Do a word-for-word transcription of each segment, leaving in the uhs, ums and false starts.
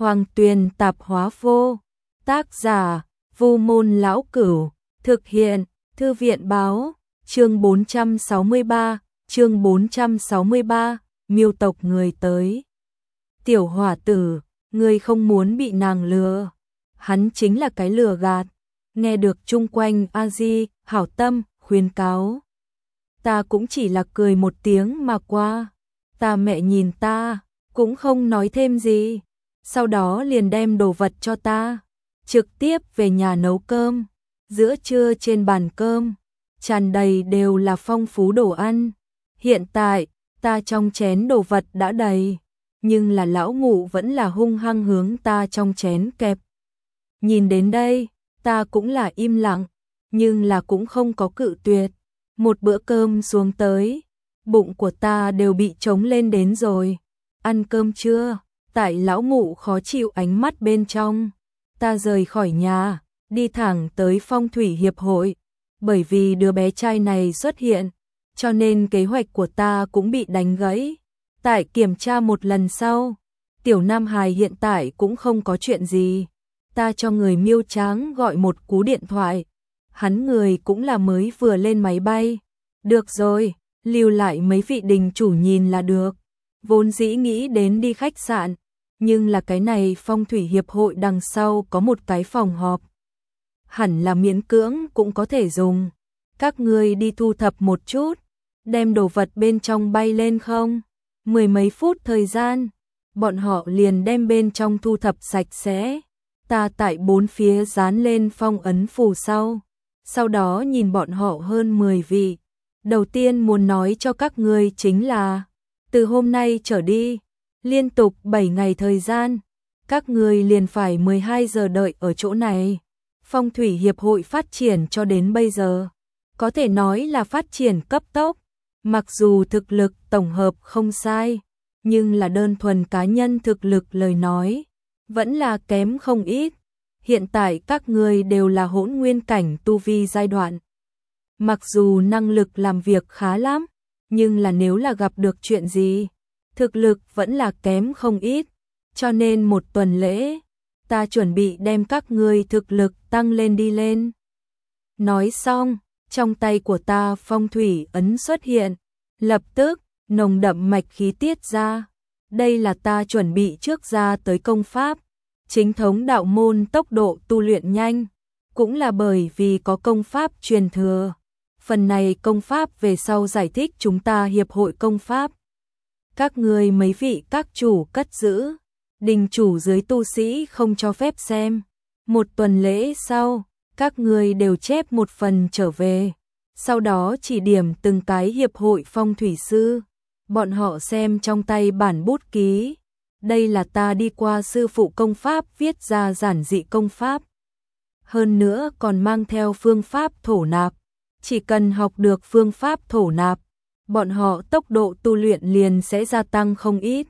Hoàng Tuyền Tạp Hóa Vô. Tác giả: Vu Môn Lão Cửu. Thực hiện: Thư viện báo. Chương bốn trăm sáu mươi ba, chương bốn trăm sáu mươi ba, miêu tộc người tới. Tiểu hỏa tử, ngươi không muốn bị nàng lừa. Hắn chính là cái lừa gạt. Nghe được chung quanh a di hảo tâm khuyên cáo, ta cũng chỉ là cười một tiếng mà qua. Ta mẹ nhìn ta cũng không nói thêm gì, sau đó liền đem đồ vật cho ta, trực tiếp về nhà nấu cơm. Giữa trưa trên bàn cơm tràn đầy đều là phong phú đồ ăn. Hiện tại ta trong chén đồ vật đã đầy, nhưng là lão ngụ vẫn là hung hăng hướng ta trong chén kẹp. Nhìn đến đây, ta cũng là im lặng, nhưng là cũng không có cự tuyệt. Một bữa cơm xuống tới, bụng của ta đều bị trống lên đến rồi. Ăn cơm chưa? Tại lão ngụ khó chịu ánh mắt bên trong, ta rời khỏi nhà, đi thẳng tới phong thủy hiệp hội. Bởi vì đứa bé trai này xuất hiện, cho nên kế hoạch của ta cũng bị đánh gãy. Tại kiểm tra một lần sau, tiểu Nam Hài hiện tại cũng không có chuyện gì. Ta cho người Miêu Tráng gọi một cú điện thoại. Hắn người cũng là mới vừa lên máy bay. Được rồi, lưu lại mấy vị đình chủ nhìn là được. Vốn dĩ nghĩ đến đi khách sạn, nhưng là cái này phong thủy hiệp hội đằng sau có một cái phòng họp, hẳn là miễn cưỡng cũng có thể dùng. Các ngươi đi thu thập một chút, đem đồ vật bên trong bay lên không? Mười mấy phút thời gian, bọn họ liền đem bên trong thu thập sạch sẽ. Ta tại bốn phía dán lên phong ấn phù sau, sau đó nhìn bọn họ hơn mười vị. Đầu tiên muốn nói cho các ngươi chính là, từ hôm nay trở đi, liên tục bảy ngày thời gian, các ngươi liền phải mười hai giờ đợi ở chỗ này. Phong thủy hiệp hội phát triển cho đến bây giờ, có thể nói là phát triển cấp tốc. Mặc dù thực lực tổng hợp không sai, nhưng là đơn thuần cá nhân thực lực lời nói, vẫn là kém không ít. Hiện tại các ngươi đều là hỗn nguyên cảnh tu vi giai đoạn. Mặc dù năng lực làm việc khá lắm, nhưng là nếu là gặp được chuyện gì, thực lực vẫn là kém không ít. Cho nên một tuần lễ, ta chuẩn bị đem các ngươi thực lực tăng lên đi lên. Nói xong, trong tay của ta phong thủy ấn xuất hiện, lập tức nồng đậm mạch khí tiết ra. Đây là ta chuẩn bị trước ra tới công pháp. Chính thống đạo môn tốc độ tu luyện nhanh, cũng là bởi vì có công pháp truyền thừa. Phần này công pháp về sau giải thích chúng ta hiệp hội công pháp. Các ngươi mấy vị các chủ cất giữ, đình chủ dưới tu sĩ không cho phép xem. Một tuần lễ sau, các ngươi đều chép một phần trở về. Sau đó chỉ điểm từng cái hiệp hội phong thủy sư, bọn họ xem trong tay bản bút ký. Đây là ta đi qua sư phụ công pháp viết ra giản dị công pháp. Hơn nữa còn mang theo phương pháp thổ nạp. Chỉ cần học được phương pháp thổ nạp, bọn họ tốc độ tu luyện liền sẽ gia tăng không ít.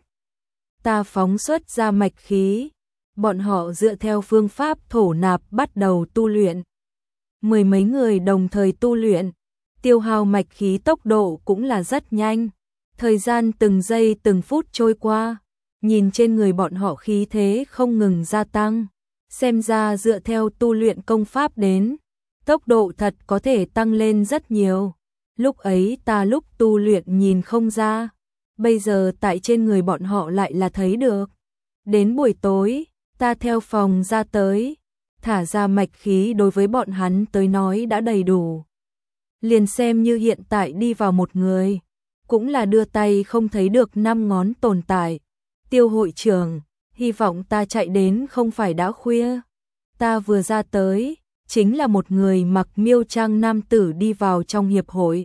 Ta phóng xuất ra mạch khí, bọn họ dựa theo phương pháp thổ nạp bắt đầu tu luyện. Mười mấy người đồng thời tu luyện, tiêu hao mạch khí tốc độ cũng là rất nhanh. Thời gian từng giây từng phút trôi qua, nhìn trên người bọn họ khí thế không ngừng gia tăng. Xem ra dựa theo tu luyện công pháp đến, tốc độ thật có thể tăng lên rất nhiều. Lúc ấy ta lúc tu luyện nhìn không ra, bây giờ tại trên người bọn họ lại là thấy được. Đến buổi tối, ta theo phòng ra tới, thả ra mạch khí đối với bọn hắn tới nói đã đầy đủ. Liền xem như hiện tại đi vào một người, cũng là đưa tay không thấy được năm ngón tồn tại. Tiêu hội trưởng, hy vọng ta chạy đến không phải đã khuya. Ta vừa ra tới, chính là một người mặc miêu trang nam tử đi vào trong hiệp hội.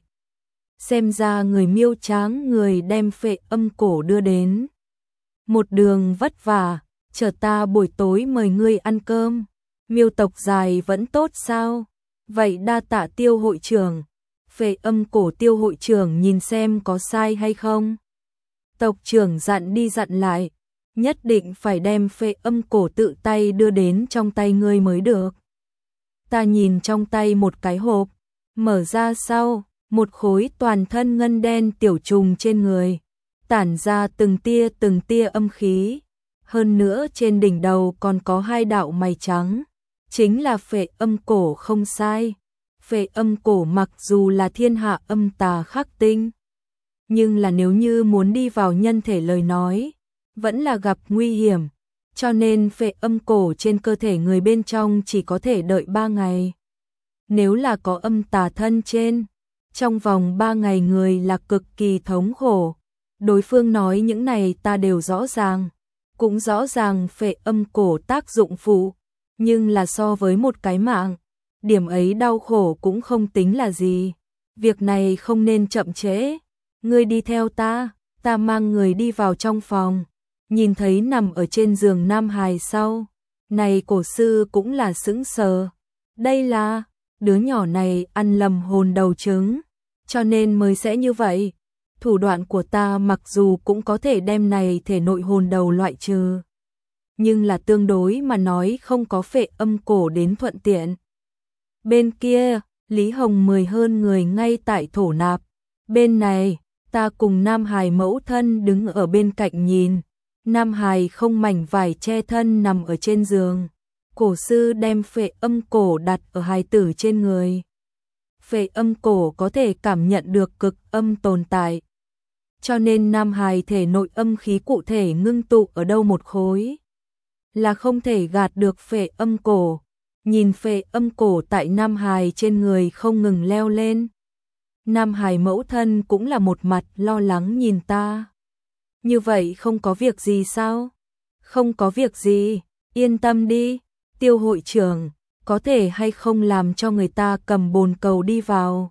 Xem ra người miêu tráng người đem phệ âm cổ đưa đến. Một đường vất vả, chờ ta buổi tối mời ngươi ăn cơm. Miêu tộc dài vẫn tốt sao? Vậy đa tạ Tiêu hội trưởng. Phệ âm cổ Tiêu hội trưởng nhìn xem có sai hay không. Tộc trưởng dặn đi dặn lại, nhất định phải đem phệ âm cổ tự tay đưa đến trong tay ngươi mới được. Ta nhìn trong tay một cái hộp, mở ra sau, một khối toàn thân ngân đen tiểu trùng trên người, tản ra từng tia từng tia âm khí. hơn nữa trên đỉnh đầu còn có hai đạo mày trắng, chính là Phệ Âm Cổ không sai. Phệ Âm Cổ mặc dù là thiên hạ âm tà khắc tinh, nhưng là nếu như muốn đi vào nhân thể lời nói, vẫn là gặp nguy hiểm, cho nên Phệ Âm Cổ trên cơ thể người bên trong chỉ có thể đợi ba ngày. Nếu là có âm tà thân trên, trong vòng ba ngày người là cực kỳ thống khổ. Đối phương nói những này ta đều rõ ràng, cũng rõ ràng Phệ Âm Cổ tác dụng phụ, nhưng là so với một cái mạng, điểm ấy đau khổ cũng không tính là gì. Việc này không nên chậm trễ, ngươi đi theo ta, ta mang người đi vào trong phòng, nhìn thấy nằm ở trên giường nam hài sau. Này cổ sư cũng là sững sờ, đây là, đứa nhỏ này ăn lầm hồn đầu trứng, cho nên mới sẽ như vậy. Thủ đoạn của ta mặc dù cũng có thể đem này thể nội hồn đầu loại trừ, nhưng là tương đối mà nói không có Phệ Âm Cổ đến thuận tiện. Bên kia, Lý Hồng mười hơn người ngay tại thổ nạp. Bên này, ta cùng Nam Hải mẫu thân đứng ở bên cạnh nhìn. Nam Hải không mảnh vải che thân nằm ở trên giường. Cổ sư đem Phệ Âm Cổ đặt ở hài tử trên người. Phệ Âm Cổ có thể cảm nhận được cực âm tồn tại, cho nên Nam Hải thể nội âm khí cụ thể ngưng tụ ở đâu một khối, là không thể gạt được Phệ Âm Cổ. Nhìn Phệ Âm Cổ tại Nam Hải trên người không ngừng leo lên. Nam Hải mẫu thân cũng là một mặt lo lắng nhìn ta. Như vậy không có việc gì sao? Không có việc gì, yên tâm đi. Tiêu hội trưởng, có thể hay không làm cho người ta cầm bồn cầu đi vào?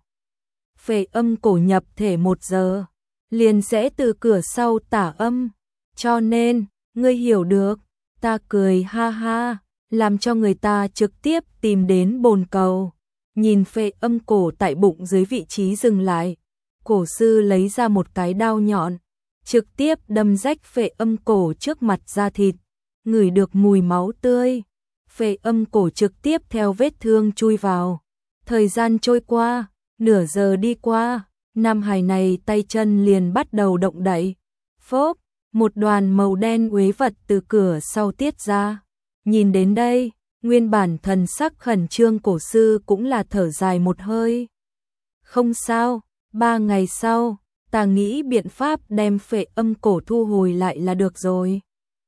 Phệ Âm Cổ nhập thể một giờ, liền sẽ từ cửa sau tả âm. Cho nên, ngươi hiểu được. Ta cười ha ha, làm cho người ta trực tiếp tìm đến bồn cầu. Nhìn Phệ Âm Cổ tại bụng dưới vị trí dừng lại, cổ sư lấy ra một cái đao nhọn, trực tiếp đâm rách Phệ Âm Cổ trước mặt da thịt, ngửi được mùi máu tươi. Phệ Âm Cổ trực tiếp theo vết thương chui vào. Thời gian trôi qua, nửa giờ đi qua, nam hài này tay chân liền bắt đầu động đậy. Phốp, một đoàn màu đen uế vật từ cửa sau tiết ra. Nhìn đến đây, nguyên bản thần sắc khẩn trương cổ sư cũng là thở dài một hơi. Không sao, ba ngày sau, ta nghĩ biện pháp đem Phệ Âm Cổ thu hồi lại là được rồi.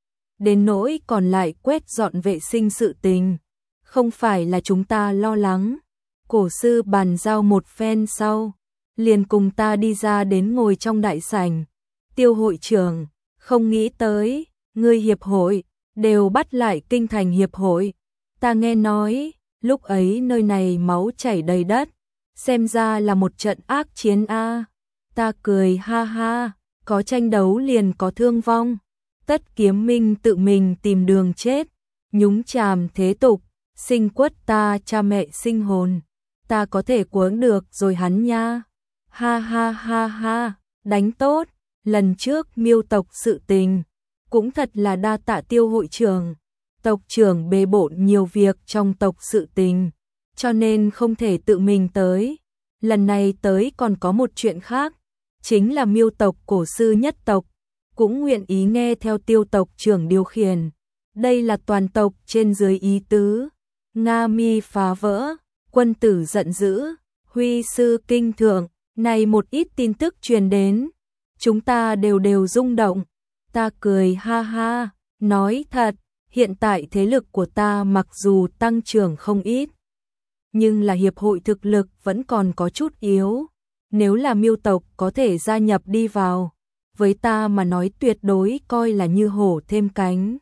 Đến nỗi còn lại quét dọn vệ sinh sự tình, không phải là chúng ta lo lắng. Cổ sư bàn giao một phen sau, liền cùng ta đi ra đến ngồi trong đại sảnh. Tiêu hội trưởng, không nghĩ tới, ngươi hiệp hội, đều bắt lại kinh thành hiệp hội. Ta nghe nói, lúc ấy nơi này máu chảy đầy đất, xem ra là một trận ác chiến a. Ta cười ha ha, có tranh đấu liền có thương vong. Tất Kiếm Minh tự mình tìm đường chết, nhúng chàm thế tục, sinh quất ta cha mẹ sinh hồn. Ta có thể cuống được rồi hắn nha. Ha ha ha ha, đánh tốt, lần trước Miêu tộc sự tình, cũng thật là đa tạ Tiêu hội trưởng. Tộc trưởng bề bộn nhiều việc trong tộc sự tình, cho nên không thể tự mình tới. Lần này tới còn có một chuyện khác, chính là Miêu tộc cổ sư nhất tộc, cũng nguyện ý nghe theo Tiêu tộc trưởng điều khiển. Đây là toàn tộc trên dưới ý tứ. Nga mi phá vỡ, quân tử giận dữ, huy sư kinh thượng, này một ít tin tức truyền đến. Chúng ta đều đều rung động. Ta cười ha ha, nói thật, hiện tại thế lực của ta mặc dù tăng trưởng không ít, nhưng là hiệp hội thực lực vẫn còn có chút yếu. Nếu là Miêu tộc có thể gia nhập đi vào, với ta mà nói tuyệt đối coi là như hổ thêm cánh.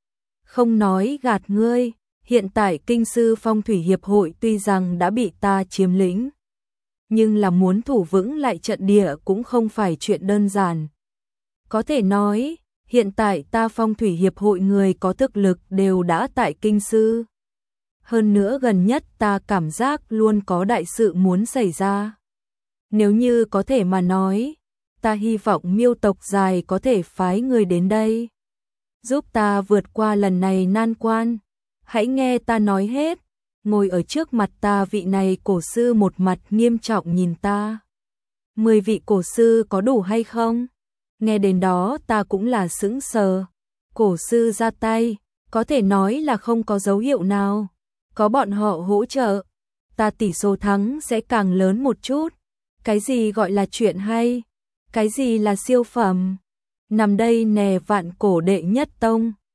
Không nói gạt ngươi, hiện tại kinh sư phong thủy hiệp hội tuy rằng đã bị ta chiếm lĩnh, nhưng là muốn thủ vững lại trận địa cũng không phải chuyện đơn giản. Có thể nói, hiện tại ta phong thủy hiệp hội người có thực lực đều đã tại kinh sư. Hơn nữa gần nhất ta cảm giác luôn có đại sự muốn xảy ra. Nếu như có thể mà nói, ta hy vọng Miêu tộc dài có thể phái người đến đây, giúp ta vượt qua lần này nan quan. Hãy nghe ta nói hết. Ngồi ở trước mặt ta vị này cổ sư một mặt nghiêm trọng nhìn ta. Mười vị cổ sư có đủ hay không? Nghe đến đó ta cũng là sững sờ. cổ sư ra tay, có thể nói là không có dấu hiệu nào. Có bọn họ hỗ trợ, ta tỷ số thắng sẽ càng lớn một chút. Cái gì gọi là chuyện hay? Cái gì là siêu phẩm? Nằm đây nè vạn cổ đệ nhất tông.